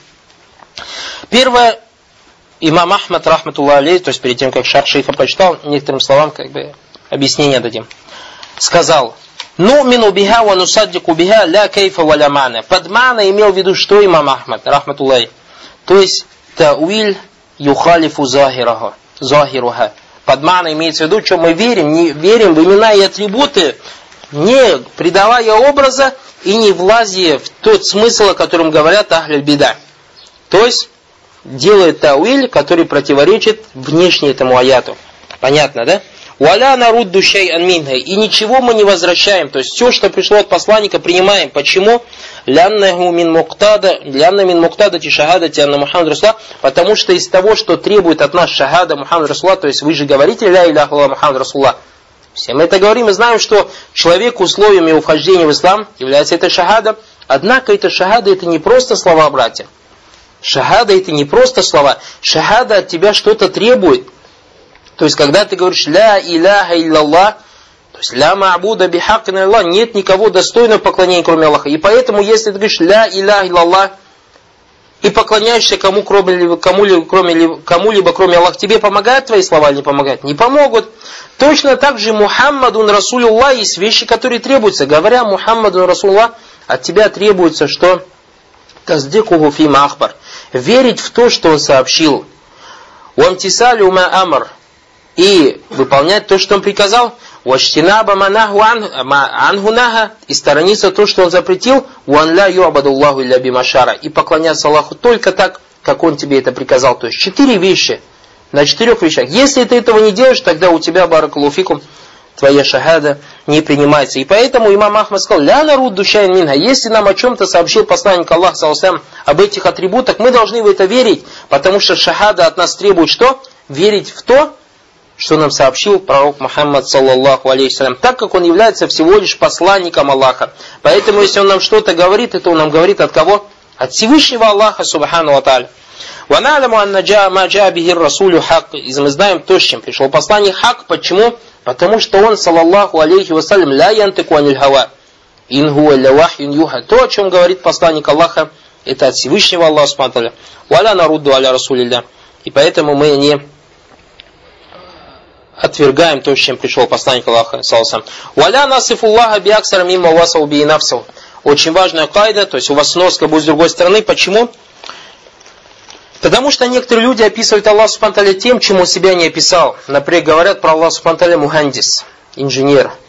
[SPEAKER 1] первое, имам Ахмад, рахматуллах алейх, то есть перед тем, как шарх шейха прочитал, некоторым словам как бы объяснение дадим, сказал: ну мину биха ва нусаддику биха ля кайфа ва ля мана. Под мана имел в виду, что имам Ахмад, рахматуллах, то есть тауиль юхалифу захираха, захируха. Под мана имеется в виду, что мы верим, не верим в имена и атрибуты, не придавая образа и не влазя в тот смысл, о котором говорят ахль бида. То есть делает тауиль, который противоречит внешне этому аяту. Понятно, да? Валя нарудду шай'ан минха, и ничего мы не возвращаем. То есть все, что пришло от посланника, принимаем. Почему? Ляннаху мин муктада, лянна мин муктадати шахадати анна Мухаммад Расулуллах, потому что из того, что требует от нас шахада Мухаммад Расулуллах, то есть вы же говорите ля иляха илlallah Мухаммад Расулуллах. Все мы это говорим и знаем, что человек условием его вхождения в ислам является это шахада. Однако это шахада, это не просто слова, братья. Шахада это не просто слова. Шахада от тебя что-то требует. То есть, когда ты говоришь ля иляха илlallah, то есть ля ма'буда бихаккин илlallah, нет никого достойного поклонения, кроме Аллаха. И поэтому, если ты говоришь ля иляха илlallah и поклоняешься кому, кроме, кому, кроме, кому-либо, кроме Аллаха, тебе помогают твои слова или не помогают? Не помогут. Точно так же Мухаммадун Расулуллах, есть вещи, которые требуются. Говоря Мухаммадун Расулуллах, от тебя требуется, что таздикуху фима ахбар, верить в то, что он сообщил. Уамтисалю ма амр, и выполнять то, что он приказал, ваштинаба манаху анхунаха, и сторониться то, что он запретил, уан ля юабадуллаху илля бимашара, и поклоняться Аллаху только так, как он тебе это приказал. То есть четыре вещи, на четырех вещах. Если ты этого не делаешь, тогда у тебя, баракаллаху фикум, твоя шахада не принимается. И поэтому имам Ахмад сказал: ля нарудду шай'ан минха, если нам о чем-то сообщил посланник Аллаха саллаллаху алейхи ва саллям об этих атрибутах, мы должны в это верить, потому что шахада от нас требует что? Верить в то, что нам сообщил пророк Мухаммад саллаллаху алейхи ва саллям, так как он является всего лишь посланником Аллаха. Поэтому, если он нам что-то говорит, это он нам говорит от кого? От Всевышнего Аллаха субхану ва тааля. Ва на'ламу анна ма джаа бихи расулю хак, и мы знаем то, с чем пришел посланник хак. Почему? Потому что он, саллаллаху алейхи ва саллям, ля янтику аниль хава, ин хуа илля вахьюн юха. То, о чем говорит посланник Аллаха, это от Всевышнего Аллаха субхану ва тааля. Ва ля нарудду аля расулилля. И поэтому мы не отвергаем то, с чем пришел посланник Аллаха саллаллаху алейхи ва саллям. Валя насифуллаха биаксара мимма васау би нафсу. Очень важная кайда, то есть у вас сноска будет с другой стороны. Почему? Потому что некоторые люди описывают Аллаха субхану ва тааля тем, чем он себя не описал. Например, говорят про Аллаха субхану ва тааля мухандис, инженер.